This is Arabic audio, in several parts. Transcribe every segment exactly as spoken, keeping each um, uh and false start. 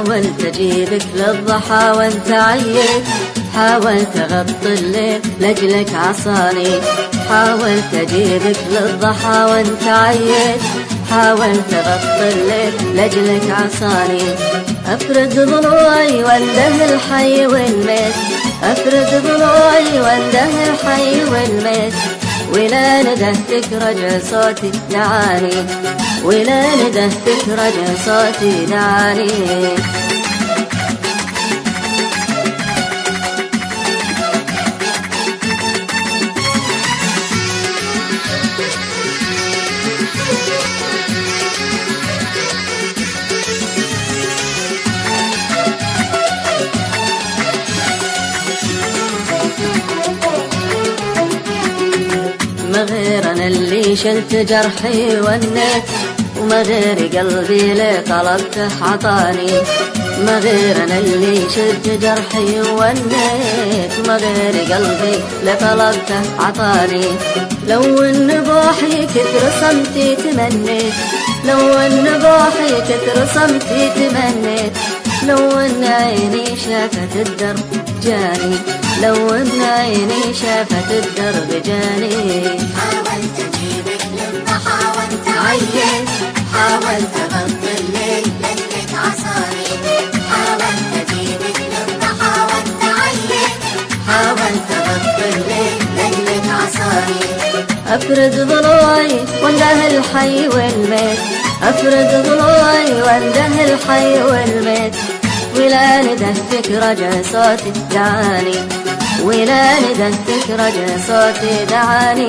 حاولت اجيبك للضحى وانت عيت، حاولت اغطي الليل لاجلك عصاني، حاولت اجيبك للضحى وانت عيت، حاولت اغطي الليل لاجلك عصاني. افرد ضلوعي وانده الحي والميت، افرد ضلوعي وانده الحي والميت، ولا ندهتك رجع صوتي دعاني، ولا ندهتك رجع صوتي دعاني. ما غير انا اللي شلت جرحي ونيت، وما غير قلبي لي طلبته عطاني، ما غير انا اللي شلت جرحي ونيت، وما غير قلبي لي طلبته عطاني. لو ان بوحي كثر صمتي تمنيت، لو ان بوحي كثر صمتي تمنيت، لو ان عيني شافت الدرب جاني، لو ان عيني شافت الدرب جاني. حاولت اجيبك للضحى وانت عيت، حاولت اغطي الليل لاجلك عصاني، حاولت اجيبك للضحى وانت عيت، حاولت اغطي الليل لاجلك عصاني. افرد ضلوعي وانده الحي والميت، افرد ضلوعي وانده الحي والميت، ولا ندهتك رجع صوتي دعاني، ولا ندهتك رجع صوتي دعاني.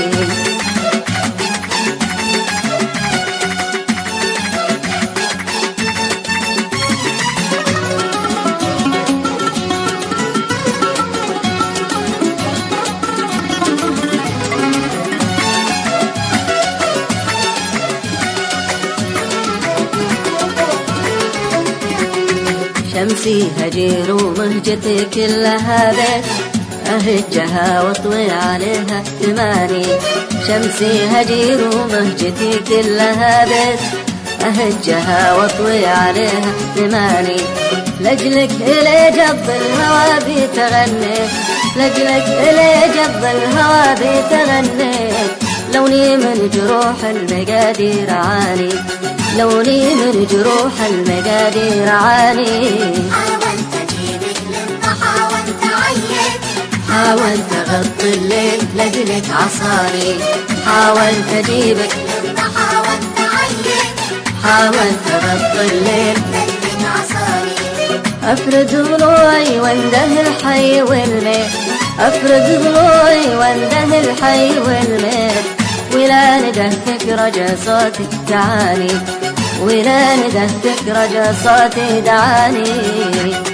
شمسي هجير ومهجتي كلها بيت، أهجها واطوي عليها ثماني، شمسي هجير ومهجتي كلها بيت، أهجها واطوي عليها ثماني. لجلك إلي جب الهوى بيتغنيت، لجلك إلي جب الهوى بيتغنيت، لوني من جروح المقادير عاني، لوني من جروح المقادير عاني. حاولت اجيبك للضحى وانت عيت، حاولت اغطي الليل لاجلك عصاني، حاولت اجيبك للضحى وانت عيت، حاولت اغطي الليل لاجلك عصاني. افرد ضلوعي وانده الحي والميت، افرد ضلوعي وانده الحي والميت، ولا ندهتك رجع صوتي دعاني، ولا ندهتك رجع صوتي دعاني.